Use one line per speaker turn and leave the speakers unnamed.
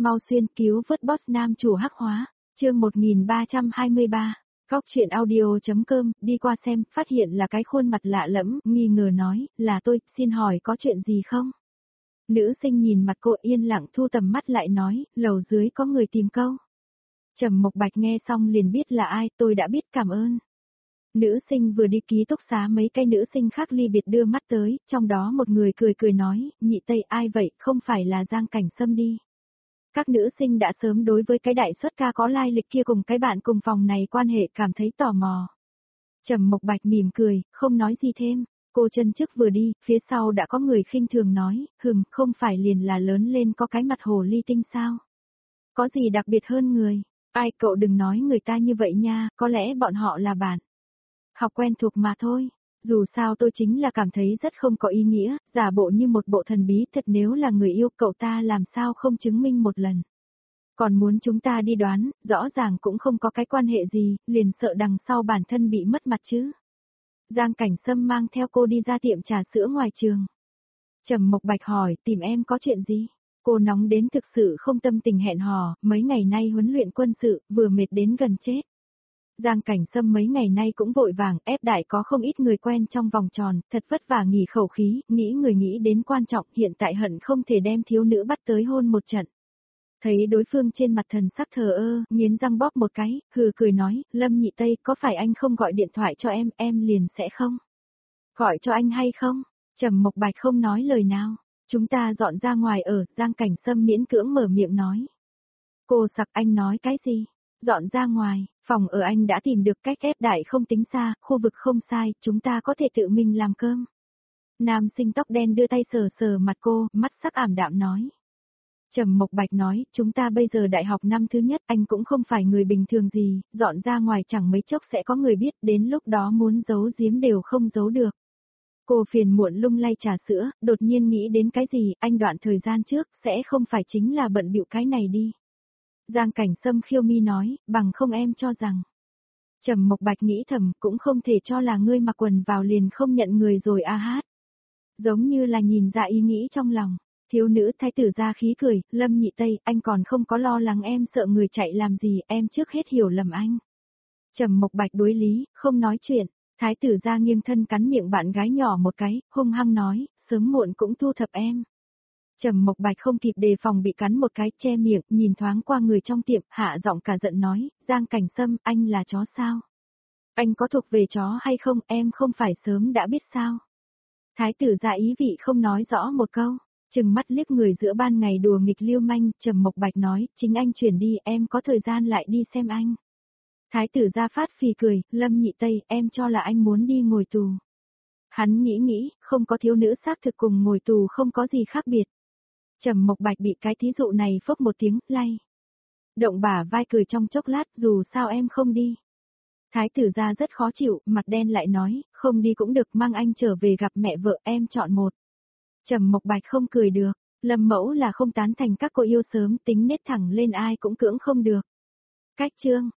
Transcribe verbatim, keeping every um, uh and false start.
Mau xuyên cứu vớt boss nam chủ hắc hóa, chương một nghìn ba trăm hai mươi ba. Góc chuyện audio.com, đi qua xem, phát hiện là cái khuôn mặt lạ lẫm, nghi ngờ nói, là tôi, xin hỏi có chuyện gì không? Nữ sinh nhìn mặt cô yên lặng thu tầm mắt lại nói, lầu dưới có người tìm câu. Trầm Mộc Bạch nghe xong liền biết là ai, tôi đã biết, cảm ơn. Nữ sinh vừa đi ký túc xá, mấy cái nữ sinh khác ly biệt đưa mắt tới, trong đó một người cười cười nói, nhị tây ai vậy, không phải là Giang Cảnh Sâm đi. Các nữ sinh đã sớm đối với cái đại xuất ca có lai lịch kia cùng cái bạn cùng phòng này quan hệ cảm thấy tò mò. Trầm Mộc Bạch mỉm cười, không nói gì thêm. Cô chân trước vừa đi, phía sau đã có người khinh thường nói, hừm, không phải liền là lớn lên có cái mặt hồ ly tinh sao? Có gì đặc biệt hơn người? Ai, cậu đừng nói người ta như vậy nha, có lẽ bọn họ là bạn học quen thuộc mà thôi. Dù sao tôi chính là cảm thấy rất không có ý nghĩa, giả bộ như một bộ thần bí thật, nếu là người yêu cậu ta làm sao không chứng minh một lần. Còn muốn chúng ta đi đoán, rõ ràng cũng không có cái quan hệ gì, liền sợ đằng sau bản thân bị mất mặt chứ. Giang Cảnh Sâm mang theo cô đi ra tiệm trà sữa ngoài trường. Trầm Mộc Bạch hỏi, tìm em có chuyện gì? Cô nóng đến thực sự không tâm tình hẹn hò, mấy ngày nay huấn luyện quân sự, vừa mệt đến gần chết. Giang Cảnh Sâm mấy ngày nay cũng vội vàng, ép đại có không ít người quen trong vòng tròn, thật vất vả nghỉ khẩu khí, nghĩ người nghĩ đến quan trọng, hiện tại hận không thể đem thiếu nữ bắt tới hôn một trận. Thấy đối phương trên mặt thần sắc thờ ơ, nghiến răng bóp một cái, hừ cười nói, Lâm Nhị Tây, có phải anh không gọi điện thoại cho em, em liền sẽ không? Gọi cho anh hay không? Trầm Mộc Bạch không nói lời nào. Chúng ta dọn ra ngoài ở, Giang Cảnh Sâm miễn cưỡng mở miệng nói. Cô sặc, anh nói cái gì? Dọn ra ngoài, phòng ở anh đã tìm được cách, ép đại không tính xa, khu vực không sai, chúng ta có thể tự mình làm cơm. Nam sinh tóc đen đưa tay sờ sờ mặt cô, mắt sắc ảm đạm nói. Trầm Mộc Bạch nói, chúng ta bây giờ đại học năm thứ nhất, anh cũng không phải người bình thường gì, dọn ra ngoài chẳng mấy chốc sẽ có người biết, đến lúc đó muốn giấu giếm đều không giấu được. Cô phiền muộn lung lay trà sữa, đột nhiên nghĩ đến cái gì, anh đoạn thời gian trước, sẽ không phải chính là bận bịu cái này đi. Giang Cảnh Sâm khiêu mi nói, bằng không em cho rằng. Trầm Mộc Bạch nghĩ thầm, cũng không thể cho là ngươi mặc quần vào liền không nhận người rồi a hát. Giống như là nhìn ra ý nghĩ trong lòng. Thiếu nữ thái tử ra khí cười, Lâm Nhị Tây, anh còn không có lo lắng em sợ người chạy làm gì, em trước hết hiểu lầm anh. Trầm Mộc Bạch đối lý, không nói chuyện, thái tử ra nghiêng thân cắn miệng bạn gái nhỏ một cái, hung hăng nói, sớm muộn cũng thu thập em. Trầm Mộc Bạch không kịp đề phòng bị cắn một cái, che miệng, nhìn thoáng qua người trong tiệm, hạ giọng cả giận nói, Giang Cảnh Sâm, anh là chó sao? Anh có thuộc về chó hay không, em không phải sớm đã biết sao? Thái tử ra ý vị không nói rõ một câu. Chừng mắt liếc người giữa ban ngày đùa nghịch lưu manh, Trầm Mộc Bạch nói, chính anh chuyển đi, em có thời gian lại đi xem anh. Thái tử ra phát phì cười, Lâm Nhị Tây, em cho là anh muốn đi ngồi tù. Hắn nghĩ nghĩ, không có thiếu nữ xác thực cùng ngồi tù không có gì khác biệt. Trầm Mộc Bạch bị cái thí dụ này phốc một tiếng, lay. Động bả vai cười trong chốc lát, dù sao em không đi. Thái tử ra rất khó chịu, mặt đen lại nói, không đi cũng được, mang anh trở về gặp mẹ vợ, em chọn một. Trầm Mộc Bạch không cười được, Lâm Mẫu là không tán thành các cô yêu sớm, tính nết thẳng lên ai cũng cưỡng không được. Cách chương